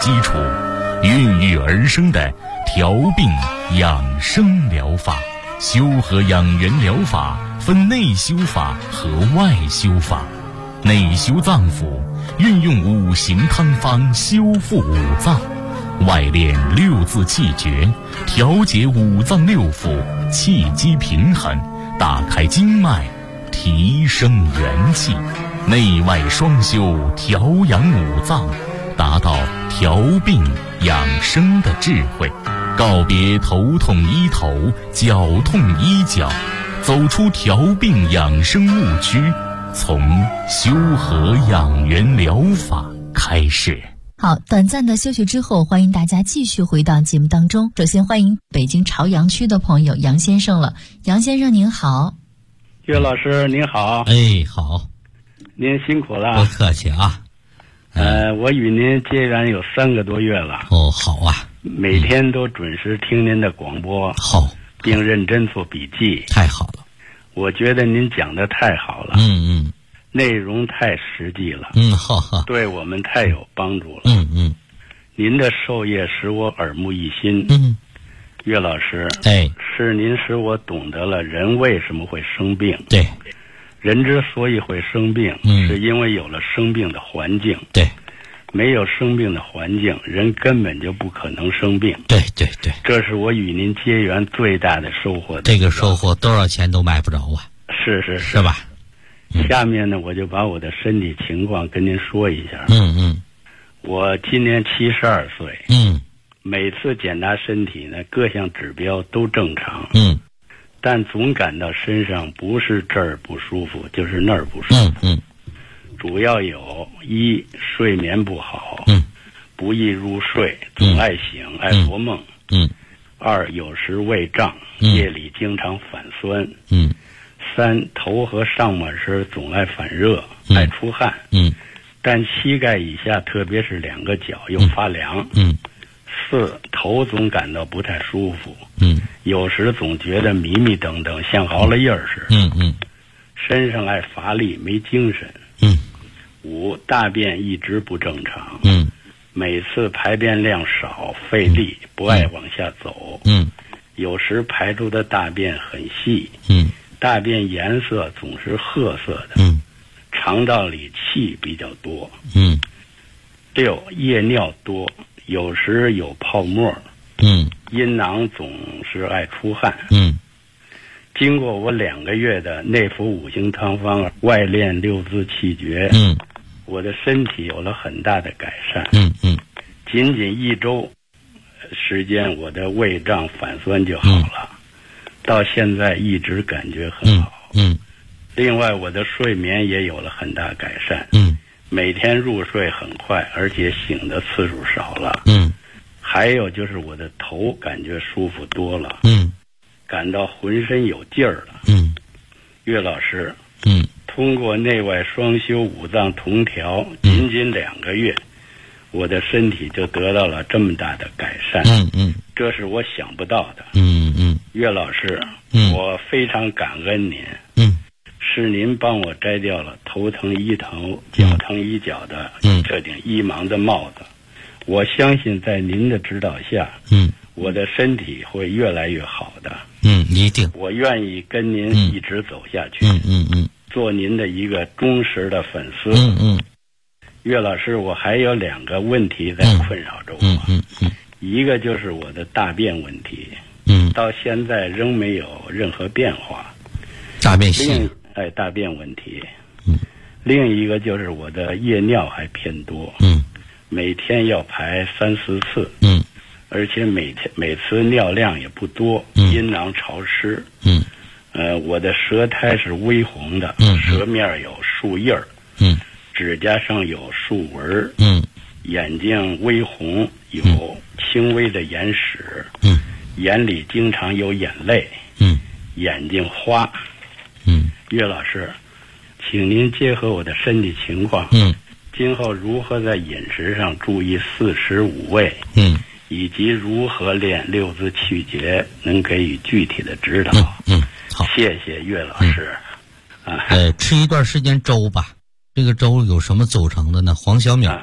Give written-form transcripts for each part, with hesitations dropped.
基础，孕育而生的调病养生疗法。修和养元疗法分内修法和外修法。内修脏腑，运用五行汤方修复五脏；外练六字气诀，调节五脏六腑，气机平衡，打开经脉，提升元气。内外双修，调养五脏，达到调病养生的智慧。告别头痛医头，脚痛医脚，走出调病养生误区，从修和养元疗法开始。 好，短暂的休息之后，欢迎大家继续回到节目当中。首先欢迎北京朝阳区的朋友杨先生了。杨先生您好。 岳老师您好。 哎，好， 您辛苦了。 不客气啊。 我与您结缘有3个多月了。 哦，好啊。 每天都准时听您的广播， 好， 并认真做笔记。 太好了。 我觉得您讲的太好了。内容太实际了。 好， 对我们太有帮助了。您的授业使我耳目一新。岳老师，是您使我懂得了人为什么会生病。 对， 人之所以会生病，是因为有了生病的环境。 对， 没有生病的环境，人根本就不可能生病。 对， 这是我与您结缘最大的收获。 这个收获多少钱都买不着啊。是吧？ 下面呢，我就把我的身体情况跟您说一下。我今年72岁。每次检查身体呢，各项指标都正常。但总感到身上不是这儿不舒服，就是那儿不舒服。主要有一，睡眠不好，不易入睡，总爱醒，爱做梦。2，有时胃胀，夜里经常反酸。3，头和上半身总爱反热，爱出汗。但膝盖以下，特别是2个脚又发凉。4，头总感到不太舒服。有时总觉得迷迷瞪瞪，像熬了夜似的。身上爱乏力，没精神。5，大便一直不正常。每次排便量少，费力，不爱往下走。有时排出的大便很细。大便颜色总是褐色的。肠道里气比较多。6，夜尿多，有时有泡沫。阴囊总是爱出汗。经过我2个月的内服五行汤方，外练六字气诀，我的身体有了很大的改善。仅仅1周时间，我的胃胀反酸就好了。到现在一直感觉很好。另外我的睡眠也有了很大改善。每天入睡很快，而且醒的次数少了。还有就是我的头感觉舒服多了。感到浑身有劲儿了。岳老师，通过内外双修，五脏同调，仅仅2个月，我的身体就得到了这么大的改善。这是我想不到的。岳老师，我非常感恩您。是您帮我摘掉了头疼医头，脚疼医脚的这顶医盲的帽子。我相信在您的指导下，我的身体会越来越好的。 一定。 我愿意跟您一直走下去。做您的一个忠实的粉丝。岳老师，我还有2个问题在困扰着我。一个就是我的大便问题。到现在仍没有任何变化。 大便细。 大便问题。另一个就是我的夜尿还偏多。每天要排3-4次。而且每次尿量也不多。阴囊潮湿。我的舌苔是微红的。舌面有树印儿。指甲上有竖纹。眼睛微红，有轻微的眼屎。眼里经常有眼泪。眼睛花。岳老师，请您结合我的身体情况，今后如何在饮食上注意4时5味，以及如何练六字气诀，能给予具体的指导。 好， 谢谢岳老师。 吃一段时间粥吧。这个粥有什么组成的呢？黄小米。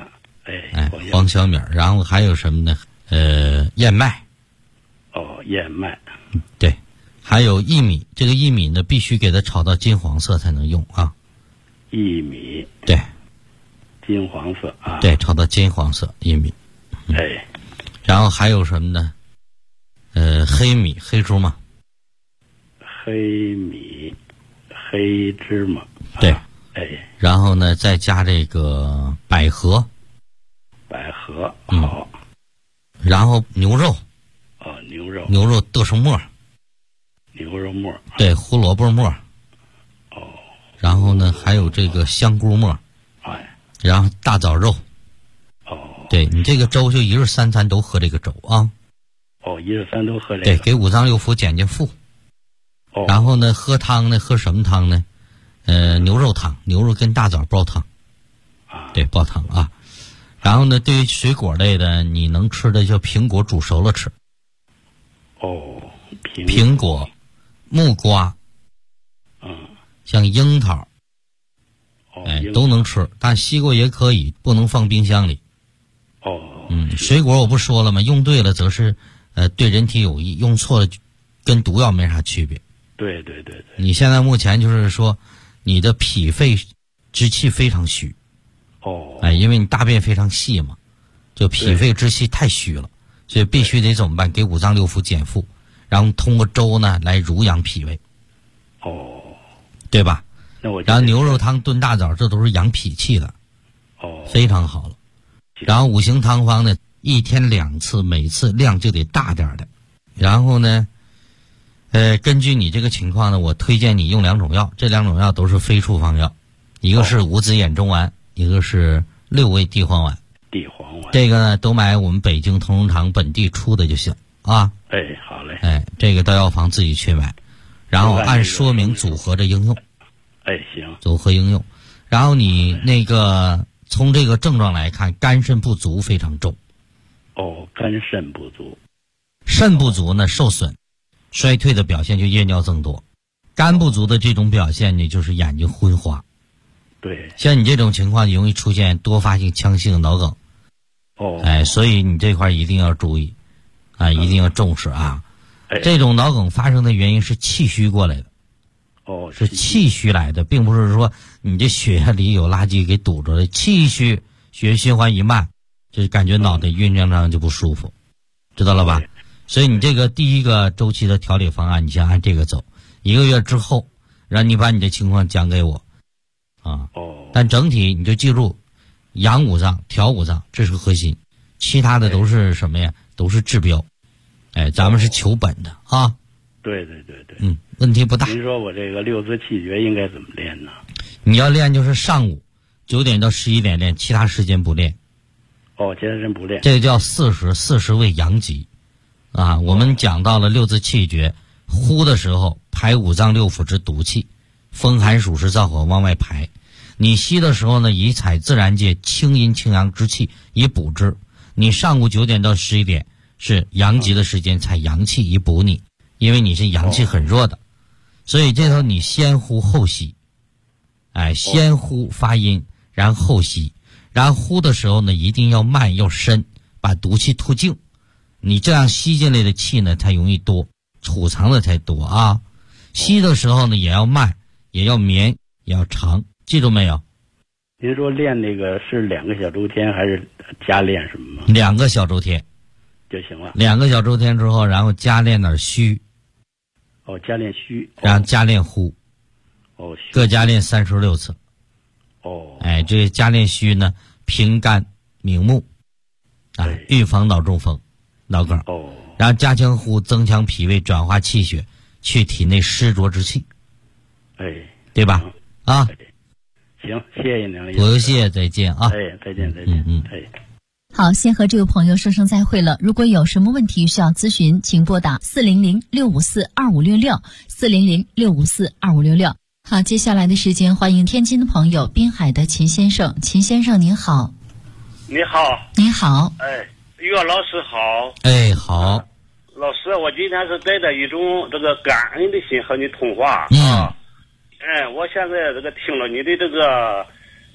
黄小米，然后还有什么呢？燕麦。 燕麦。 对，还有薏米，这个薏米呢必须给它炒到金黄色才能用啊。 薏米。 对。 金黄色啊。 对，炒到金黄色薏米。然后还有什么呢？黑米、黑芝麻。 黑米、黑芝麻。 对。然后呢，再加这个百合。 百合好。 然后牛肉。牛肉剁成末。 牛肉末。 对，胡萝卜末。然后呢，还有这个香菇末。然后大枣肉。对，你这个粥就一日三餐都喝这个粥啊。 一日三都喝这个。 对，给五脏六腑减减负。然后呢，喝汤呢，喝什么汤呢？牛肉汤，牛肉跟大枣煲汤。对，煲汤啊。然后呢，对于水果类的，你能吃的就苹果煮熟了吃。苹果、木瓜，像樱桃，都能吃，但西瓜也可以，不能放冰箱里。水果我不说了吗？用对了则是对人体有益，用错了跟毒药没啥区别。 对。 你现在目前就是说，你的脾肺之气非常虚。因为你大便非常细嘛，就脾肺之气太虚了，所以必须得怎么办？给五脏六腑减负，然后通过粥呢来濡养脾胃。对吧？然后牛肉汤炖大枣，这都是养脾气的。非常好了。然后五行汤方呢，一天2次，每次量就得大点的。然后呢，根据你这个情况呢，我推荐你用2种药，这2种药都是非处方药，一个是五子衍中丸，一个是6味地黄丸。这个呢，都买我们北京同仁堂本地出的就行啊。 好嘞。 这个到药房自己去买，然后按说明组合着应用。 行。 组合应用，然后你那个从这个症状来看，肝肾不足非常重。 肝肾不足。 肾不足呢，受损、衰退的表现就夜尿增多。肝不足的这种表现呢，就是眼睛昏花。 对。 像你这种情况，容易出现多发性腔性脑梗。所以你这块一定要注意啊，一定要重视啊。这种脑梗发生的原因是气虚过来的。是气虚来的，并不是说你这血液里有垃圾给堵着了。气虚，血液循环一慢，就感觉脑袋晕胀胀就不舒服，知道了吧？所以你这个第一个周期的调理方案，你先按这个走，1个月之后，让你把你的情况讲给我啊。但整体你就记住，养五脏、调五脏，这是核心，其他的都是什么呀？都是治标。咱们是求本的啊。 对。 问题不大。 您说我这个6字气诀应该怎么练呢？ 你要练就是上午9点到11点练，其他时间不练。 其他人不练。 这个叫40为阳极啊。我们讲到了6字气诀，呼的时候排五脏六腑之毒气，风寒暑湿燥火往外排。你吸的时候呢，以采自然界清阴清阳之气以补之。你上午9点到11点是阳极的时间，采阳气以补你，因为你是阳气很弱的。所以这时候你先呼后吸，先呼发音，然后后吸，然后呼的时候呢，一定要慢要深，把毒气吐净。你这样吸进来的气呢，才容易多，储藏的才多啊。吸的时候呢，也要慢，也要绵，也要长，记住没有？ 您说练那个是2个小周天还是加练什么吗 ？2个小周天就行了。 2个小周天之后，然后加练点虚。 加练虚， 然后加练呼，各加练36次。这加练虚呢，平肝明目，预防脑中风、脑梗。然后加强呼，增强脾胃，转化气血，去体内湿浊之气。对吧？ 行，谢谢您。 不用谢，再见啊。 再见。 好，先和这位朋友说声再会了。如果有什么问题需要咨询，请拨打400-654-2566 400-654-2566。好，接下来的时间，欢迎天津的朋友滨海的秦先生。秦先生您好。 你好。 你好。 岳老师好。 好。 老师，我今天是带着一种这个感恩的心和你通话。我现在这个听了你的这个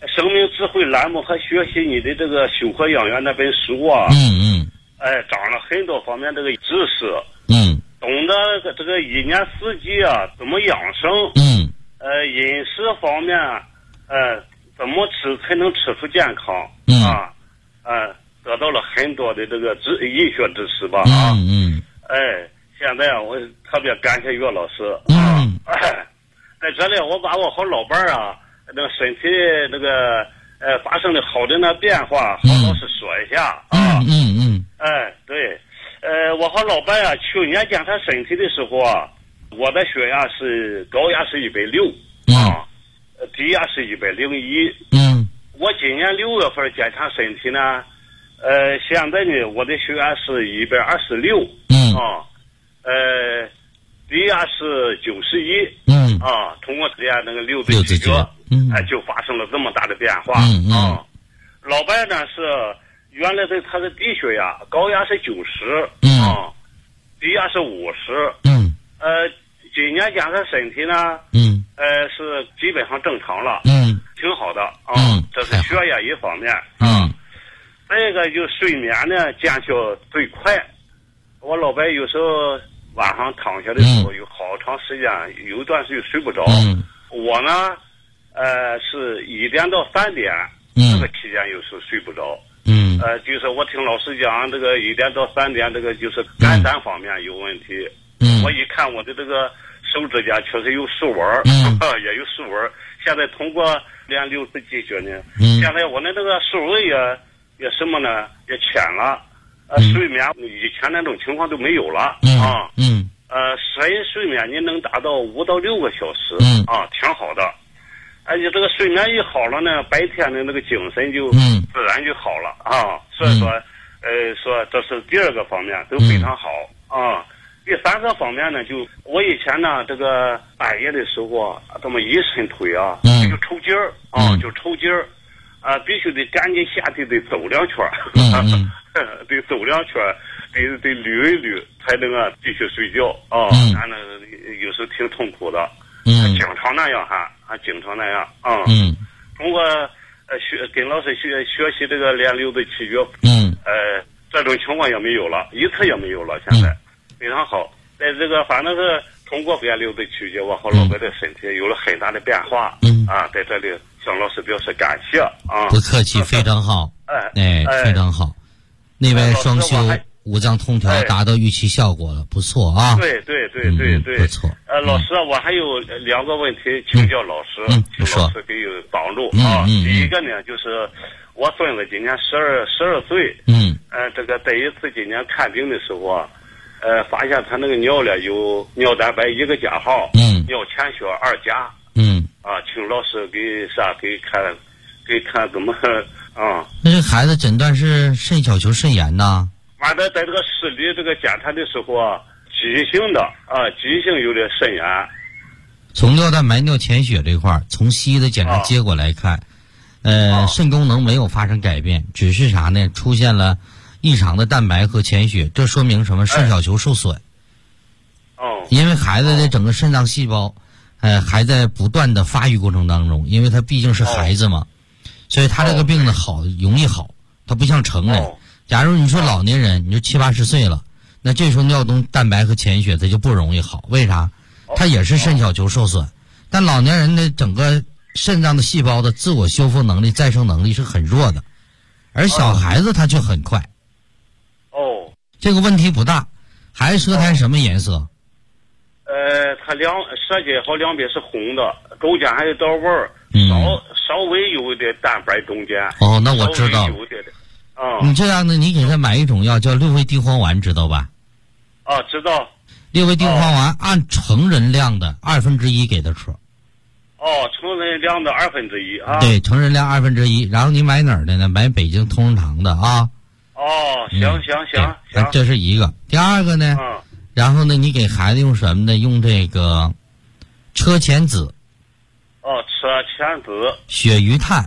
生命智慧栏目和学习你的这个修和养元那本书啊，长了很多方面这个知识，懂得这个一年四季啊怎么养生，饮食方面，怎么吃才能吃出健康，得到了很多的这个医学知识吧，现在我特别感谢岳老师，在这里我把我和老伴儿啊，那个身体那个发生的好的那变化，和老师说一下啊。对，我和老伴啊，去年检查身体的时候啊，我的血压是高压是160啊，低压是101。我今年6月份检查身体呢，现在呢我的血压是126啊，低压是91。通过这样那个六字咀嚼，就发生了这么大的变化啊。老伴呢是原来他的低血压，高压是90低压是50。今年检查身体呢，是基本上正常了，挺好的啊。这是血压一方面啊。再一个就睡眠呢见效最快，我老伴有时候晚上躺下的时候有好长时间，有一段时间睡不着。我呢，是1点到3点，这个期间有时候睡不着。就是我听老师讲，这个1点到3点，这个就是肝胆方面有问题。我一看我的这个手指甲确实有竖纹，也有竖纹。现在通过练六字气血呢，现在我的这个竖纹也什么呢？也浅了。睡眠以前那种情况都没有了啊。深睡眠你能达到5到6个小时啊，挺好的。而且这个睡眠一好了呢，白天的那个精神就自然就好了啊。所以说，说这是第2个方面都非常好啊。第3个方面呢，就我以前呢，这个半夜的时候啊，这么一伸腿啊，就抽筋儿啊，就抽筋儿啊，必须得赶紧下地得走2圈，得走2圈，得捋一捋才能继续睡觉啊。反正有时挺痛苦的，经常那样经常那样啊。通过跟老师学习这个练六字气血，这种情况也没有了，一次也没有了，现在非常好。在这个反正是通过练六字气血，我和老伴的身体有了很大的变化。在这里向老师表示感谢啊！ 不客气，非常好。非常好。内外双修五脏通调达到预期效果了，不错啊！ 对， 不错。 老师，我还有2个问题请教老师，请老师给有帮助啊。第一个呢，就是我孙子今年12岁，这个第一次今年看病的时候啊，发现他那个尿里有尿蛋白1个加号，尿潜血2加，请老师给看怎么啊？ 那这孩子诊断是肾小球肾炎呐？ 完了，在这个视力这个检查的时候啊，急性有点肾炎。 从尿蛋白、尿潜血这块儿，从西医的检查结果来看，肾功能没有发生改变，只是啥呢？出现了异常的蛋白和潜血，这说明什么？肾小球受损。因为孩子的整个肾脏细胞，还在不断的发育过程当中，因为他毕竟是孩子嘛，所以他这个病呢容易好，他不像成人。假如你说老年人，你说70、80岁了，那这时候尿蛋白和潜血它就不容易好，为啥？它也是肾小球受损，但老年人的整个肾脏的细胞的自我修复能力、再生能力是很弱的，而小孩子他就很快。这个问题不大。孩子舌苔什么颜色？ 他舌尖和两边是红的，中间还有道纹儿，稍微有一点蛋白中间。 那我知道。你这样呢，你给他买一种药叫6味地黄丸，知道吧？ 知道。 6味地黄丸按成人量的1/2给他吃。 成人量的1/2啊。 对，成人量1/2。然后你买哪儿的呢？买北京同仁堂的啊。 行。 这是一个。第2个呢？然后呢，你给孩子用什么呢？用这个车前子。 车前子。 鳕鱼炭。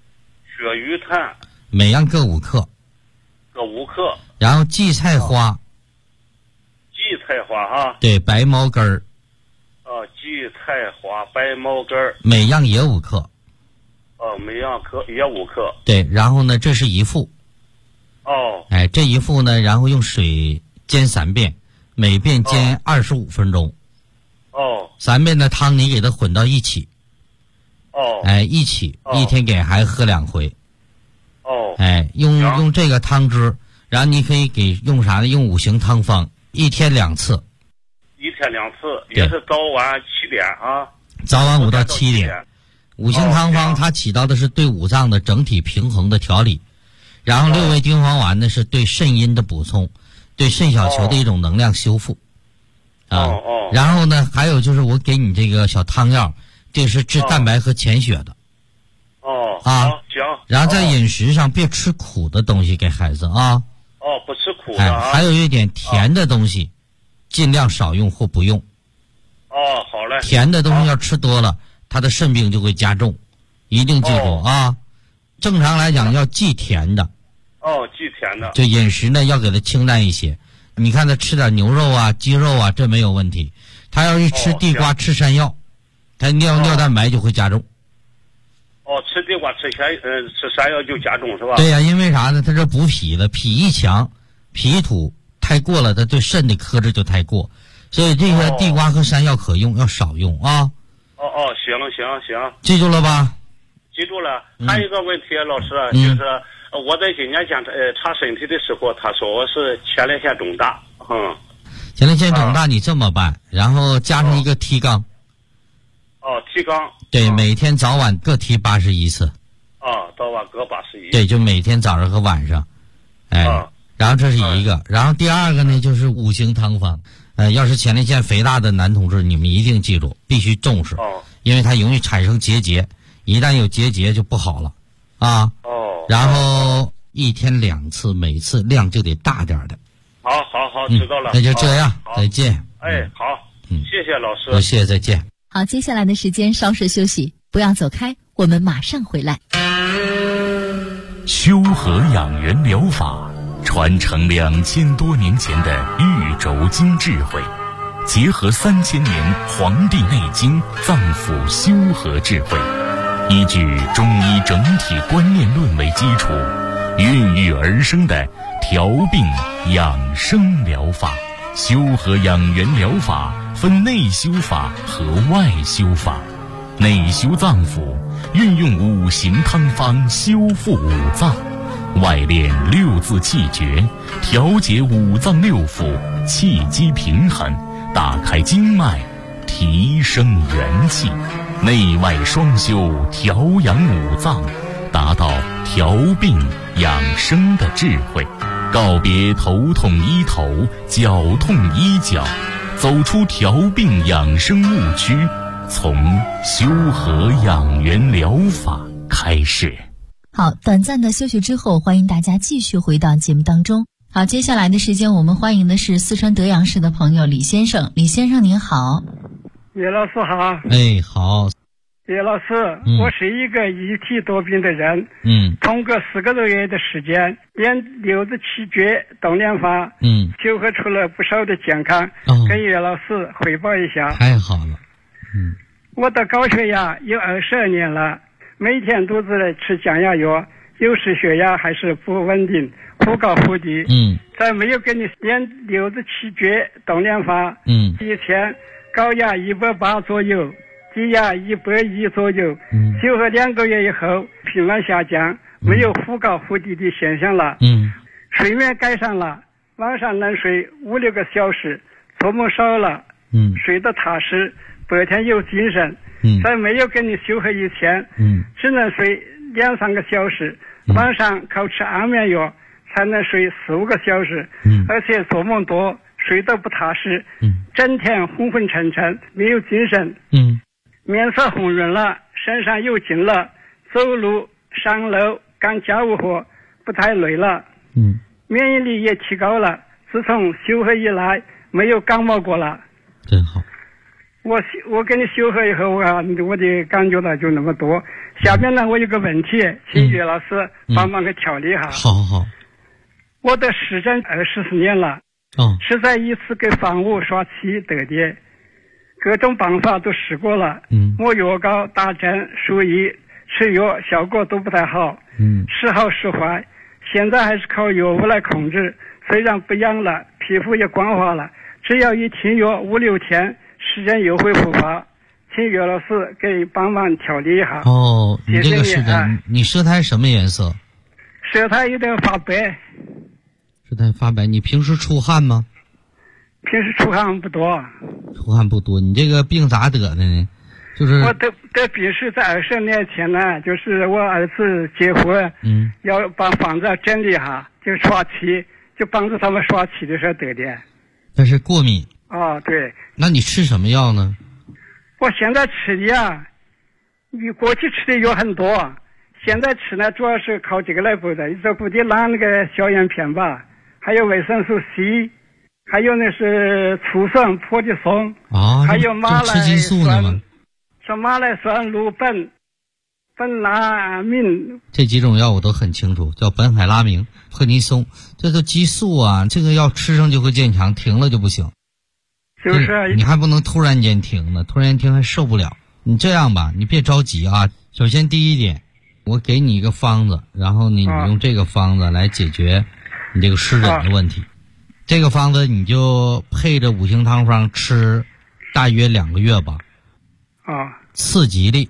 每样各5克。然后荠菜花。对，白茅根儿。 荠菜花、白茅根儿。 每样也5克。 每样也5克。 对，然后呢，这是一副。这一副呢，然后用水煎3遍，每遍煎25分钟。3遍的汤你给它混到一起。一起，一天给孩子喝2回。用这个汤汁，然后你可以给用啥呢？用5行汤方，1天2次。 1天2次，也是早晚7点啊。 早晚5到7点。5行汤方它起到的是对五脏的整体平衡的调理，然后6味地黄丸呢是对肾阴的补充，对肾小球的一种能量修复。然后呢，还有就是我给你这个小汤药，这是治蛋白和潜血的。 行。 然后在饮食上别吃苦的东西给孩子啊。 不吃苦的啊。 还有一点甜的东西，尽量少用或不用。 好嘞。 甜的东西要吃多了，他的肾病就会加重，一定记住啊。正常来讲要忌甜的。 忌甜的。 就饮食呢要给他清淡一些。你看他吃点牛肉啊、鸡肉啊，这没有问题。他要一吃地瓜、吃山药，他尿蛋白就会加重。 吃地瓜、吃山药就加重是吧？ 对呀，因为啥呢？他这补脾的，脾一强，脾土太过了，他对肾的克制就太过，所以这些地瓜和山药可用，要少用啊。 行。 记住了吧？ 记住了。还有一个问题，老师，就是我在今年查身体的时候，他说我是前列腺肿大。 前列腺肿大，你这么办，然后加上一个提肛。 提肛。 对，每天早晚各提81次。 早晚各81。 对，就每天早上和晚上。然后这是一个，然后第二个呢就是5行汤方。要是前列腺肥大的男同志，你们一定记住，必须重视。因为它容易产生结节，一旦有结节就不好了。然后1天2次，每次量就得大点的。 好，知道了。 那就这样，再见。 好，谢谢老师。 谢谢，再见。 好，接下来的时间稍事休息，不要走开，我们马上回来。 修和养元疗法传承2000多年前的玉轴经智慧，结合3000年《黄帝内经》脏腑修和智慧，依据中医整体观念论为基础，孕育而生的调病养生疗法。修和养元疗法分内修法和外修法。内修脏腑，运用5行汤方修复五脏；外练6字气诀，调节五脏6腑，气机平衡，打开经脉，提升元气。内外双修，调养五脏，达到调病养生的智慧。告别头痛医头，脚痛医脚，走出调病养生误区，从修和养元疗法开始。 好，短暂的休息之后，欢迎大家继续回到节目当中。好，接下来的时间我们欢迎的是四川德阳市的朋友李先生。李先生您好。 叶老师好。 好。 叶老师，我是一个一体多病的人，通过4个多月的时间，练6字气诀、动练法，修和出了不少的健康，跟叶老师汇报一下。 太好了。 我的高血压有22年了，每天都是吃降压药，有时血压还是不稳定，忽高忽低。在没有给你练6字气诀、动练法，一天高压180左右，低压110左右，修和2个月以后频繁下降，没有忽高忽低的现象了。睡眠改善了，晚上能睡5-6个小时，做梦少了，睡得踏实，白天有精神。在没有给你修和以前，只能睡2-3个小时，晚上靠吃安眠药才能睡4-5个小时，而且做梦多，睡得不踏实，整天昏昏沉沉，没有精神。面色红润了，身上有劲了，走路上楼干家务活不太累了。免疫力也提高了，自从修和以来没有感冒过了。 真好。 我跟你修和以后我的感觉到就那么多。下面呢我有个问题，请岳老师帮忙给调理一下。 好。 我的湿疹24年了，是在一次给房屋刷漆得的，各种办法都试过了，抹药膏、打针、输液、 吃药效果都不太好，时好时坏。现在还是靠药物来控制，虽然不痒了，皮肤也光滑了，只要一停药5-6天，时间又会复发。请岳老师给帮忙调理一下。 哦，你这个是的，你舌苔什么颜色？ 舌苔有点发白。 舌苔发白，你平时出汗吗？ 平时出汗不多。 出汗不多，你这个病咋得的呢？就是我得病是在20年前呢，就是我儿子结婚，要把房子整理一下，就刷漆，就帮助他们刷漆的时候得的。 但是过敏。 哦，对。 那你吃什么药呢？ 我现在吃的呀，你过去吃的药很多，现在吃呢主要是靠这个来补的，这补的拿那个消炎片吧，还有维生素 C， 还有那是醋酸泼的松，还有马来酸，什马来酸、氯苯、苯拉明， 这几种药我都很清楚，叫苯海拉明、泼尼松，这都激素啊，这个药吃上就会坚强，停了就不行。 就是你还不能突然间停呢，突然间停还受不了。你这样吧，你别着急啊。首先第一点，我给你一个方子，然后你用这个方子来解决你这个湿疹的问题。这个方子你就配着五行汤方吃，大约2个月吧。次吉利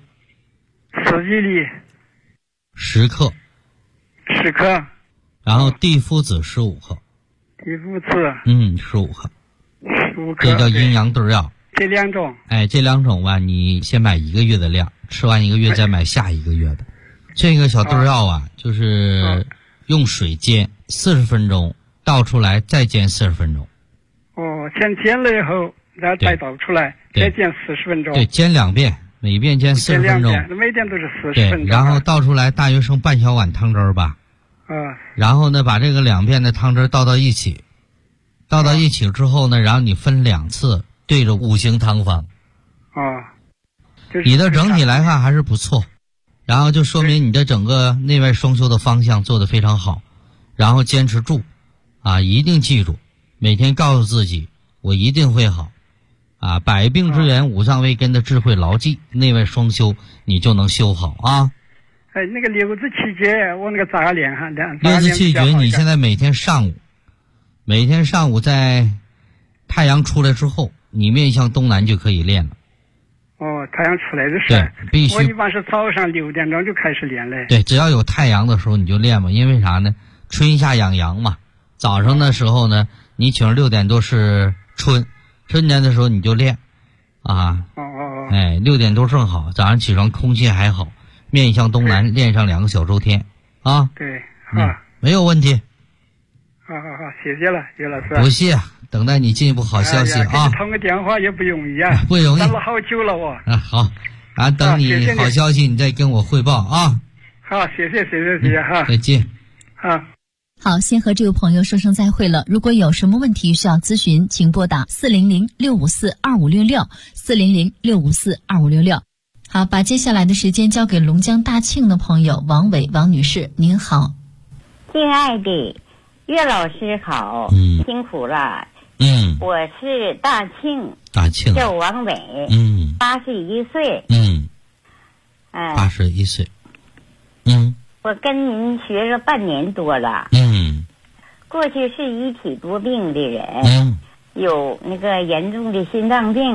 10克 ，10克， 然后地肤子15克， 地肤子 15克。这叫阴阳对药。 这2种， 这2种吧，你先买1个月的量，吃完1个月再买下1个月的。这个小对药啊，就是用水煎40分钟，倒出来再煎40分钟。 先煎了以后，然后再倒出来，再煎40分钟。 对，煎2遍，每遍煎40分钟。 每遍都是40分钟。 对，然后倒出来大约剩半小碗汤汁吧。然后呢，把这个2遍的汤汁倒到一起。倒到一起之后呢，然后你分2次对着五行汤方。你的整体来看还是不错，然后就说明你的整个内外双修的方向做得非常好，然后坚持住一定记住，每天告诉自己我一定会好百病之源五脏为根的智慧牢记，内外双修你就能修好啊。 那个六字气诀我那个咋练哈？ 六字气诀你现在每天上午在太阳出来之后，你面向东南就可以练了。 太阳出来的时候， 对，必须。 我一般是早上6点钟就开始练嘞。 对，只要有太阳的时候你就练嘛，因为啥呢？春夏养阳嘛。早上的时候呢，你请6点多是春天的时候你就练6点多正好，早上起床空气还好，面向东南练上2个小周天对， 没有问题。 好，谢谢了，岳老师。 不谢，等待你进一步好消息通个电话也不容易不容易， 等了好久了我。 好，等你好消息你再跟我汇报好，谢谢再见。 好，先和这位朋友说声再会了。如果有什么问题需要咨询，请拨打400-654-2566 400-654-2566。好，把接下来的时间交给龙江大庆的朋友王伟王女士，您好。 亲爱的岳老师好，辛苦了。我是大庆叫王伟，81岁。 81岁。 我跟您学了半年多了。过去是一体多病的人，有那个严重的心脏病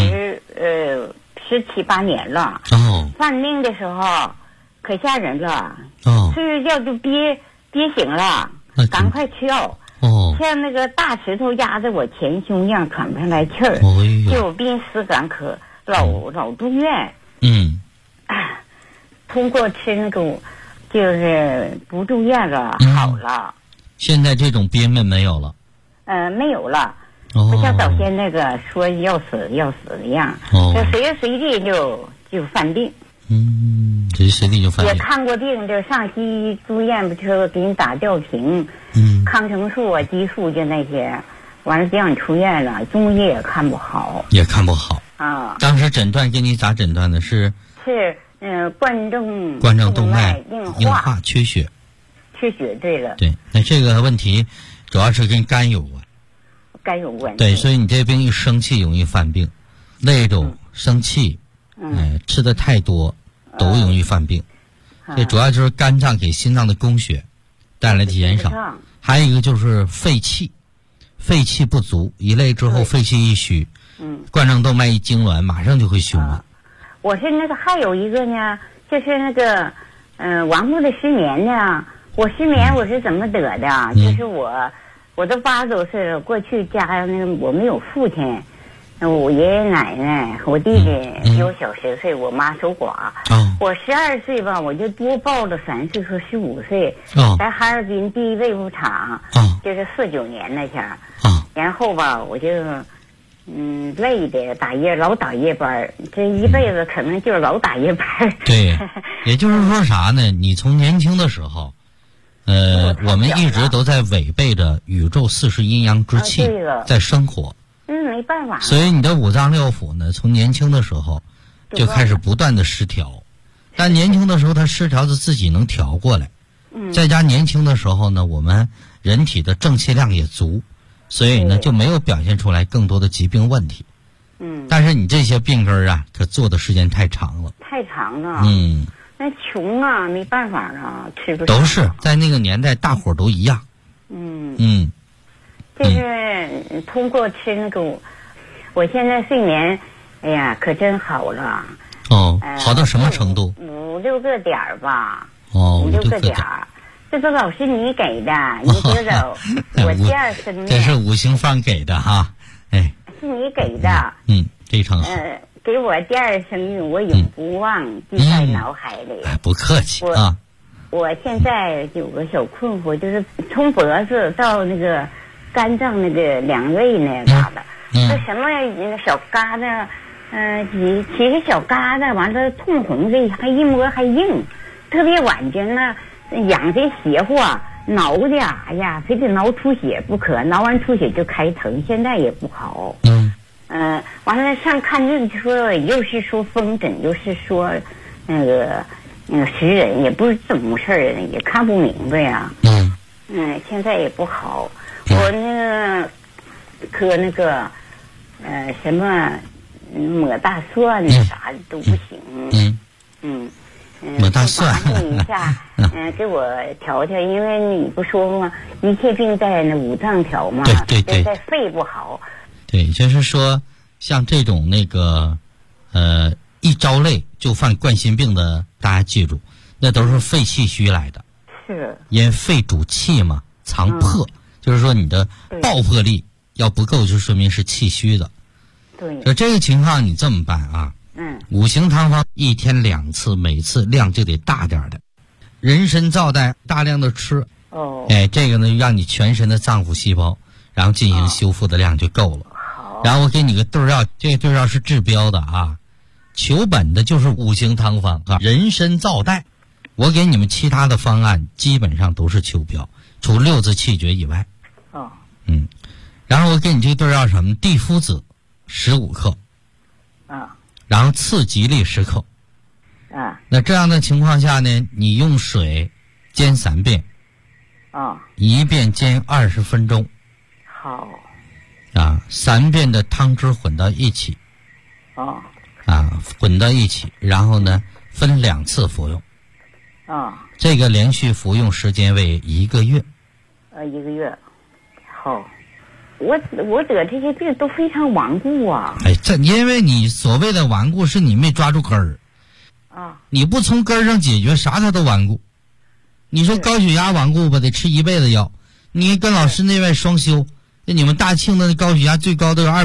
17、18年了。犯病的时候可吓人了，睡觉就憋醒了，赶快吃药。像那个大石头压在我前胸一样，喘不上来气儿，就濒死感可老住院。通过吃那个就是不住院了，好了。 现在这种憋闷没有了？ 没有了。不像早先那个说要死的样，随时随地就犯病。 随时随地就犯病。 也看过病，就上西医住院，不就给你打吊瓶，抗生素激素就那些，完了就让你出院了。中医也看不好。当时诊断给你咋诊断的？是冠状动脉硬化缺血。对了。对， 那这个问题主要是跟肝有关。对，所以你这病一生气容易犯病，累着生气，吃的太多都容易犯病。 这主要就是肝脏给心脏的供血带来的减少，还有一个就是肺气不足，一累之后肺气一虚，冠状动脉一痉挛，马上就会胸了。 我是那个还有一个呢，就是那个顽固的失眠呢。我失眠我是怎么得的？就是我都80多岁了，过去家那我没有父亲。我爷爷奶奶，我弟弟比我小10岁，我妈守寡。我12岁吧，我就多报了3岁和15岁，在哈尔滨第一卫妇厂，就是49年那前。然后吧，我就累的老打夜班，这一辈子可能就是老打夜班。 对，也就是说啥呢？你从年轻的时候，我们一直都在违背着宇宙40阴阳之气在生活。 没办法。 所以你的五脏六腑呢，从年轻的时候就开始不断的失调，但年轻的时候它失调的自己能调过来。再加年轻的时候呢，我们人体的正气量也足，所以呢就没有表现出来更多的疾病问题。但是你这些病根啊，可做的时间太长了。 太长了。那穷啊，没办法啊，吃不上。 都是在那个年代，大伙儿都一样。 就是通过吃那个，我现在睡眠，哎呀，可真好了。 好到什么程度 ？5、6个点儿吧。 5、 6个点儿。这都老是你给的，你知道，我第二生命。 这是五行方给的哈，哎。 是你给的。 非常好。 给我第二生命，我永不忘，记在脑海里。 不客气啊。 我现在有个小困惑，就是从脖子到那个肝脏那个两肋那嘎达，那什么那个小疙瘩，起个小疙瘩，完了通红的，还一摸还硬，特别晚间呢，痒的邪乎，挠的，哎呀，非得挠出血不可，挠完出血就开疼，现在也不好。完了上看病就说，又是说风疹，又是说那个食人，也不是怎么回事儿，也看不明白呀。现在也不好。我那个喝那个什么抹大蒜啥的都不行。 抹大蒜。 一下，给我调调，因为你不说吗？一切病在那五脏调嘛。 对， 在肺不好。 对，就是说像这种那个一着累就犯冠心病的，大家记住，那都是肺气虚来的。 是。 因为肺主气嘛，藏魄。就是说你的爆破力要不够，就说明是气虚的。 对。 就这个情况你这么办啊？五行汤方1天2次，每次量就得大点的。人参皂苷大量的吃。这个呢让你全身的脏腑细胞，然后进行修复的量就够了。然后我给你个对药，这个对药是治标的啊，求本的就是五行汤方啊，人参皂苷。我给你们其他的方案基本上都是求标，除6字气绝以外。然后我给你这个对药什么？地肤子15克。然后次吉利10克。那这样的情况下呢，你用水煎3遍。1遍煎20分钟。 好。 3遍的汤汁混到一起。混到一起，然后呢分2次服用。这个连续服用时间为1个月。 1个月。好。我得这些病都非常顽固啊。 这因为你所谓的顽固是你没抓住根儿。你不从根儿上解决，啥它都顽固。你说高血压顽固吧，得吃1辈子药。你跟老师那外双修，那你们大庆的高血压最高都有200